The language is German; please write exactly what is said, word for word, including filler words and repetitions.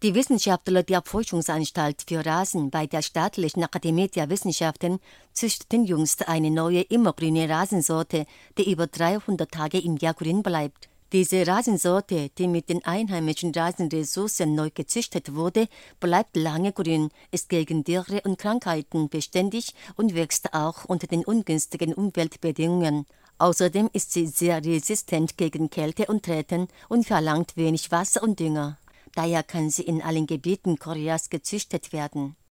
Die Wissenschaftler der Forschungsanstalt für Rasen bei der Staatlichen Akademie der Wissenschaften züchteten jüngst eine neue immergrüne Rasensorte, die über dreihundert Tage im Jahr grün bleibt. Diese Rasensorte, die mit den einheimischen Rasenressourcen neu gezüchtet wurde, bleibt lange grün, ist gegen Dürre und Krankheiten beständig und wächst auch unter den ungünstigen Umweltbedingungen. Außerdem ist sie sehr resistent gegen Kälte und Treten und verlangt wenig Wasser und Dünger. Daher kann sie in allen Gebieten Koreas gezüchtet werden.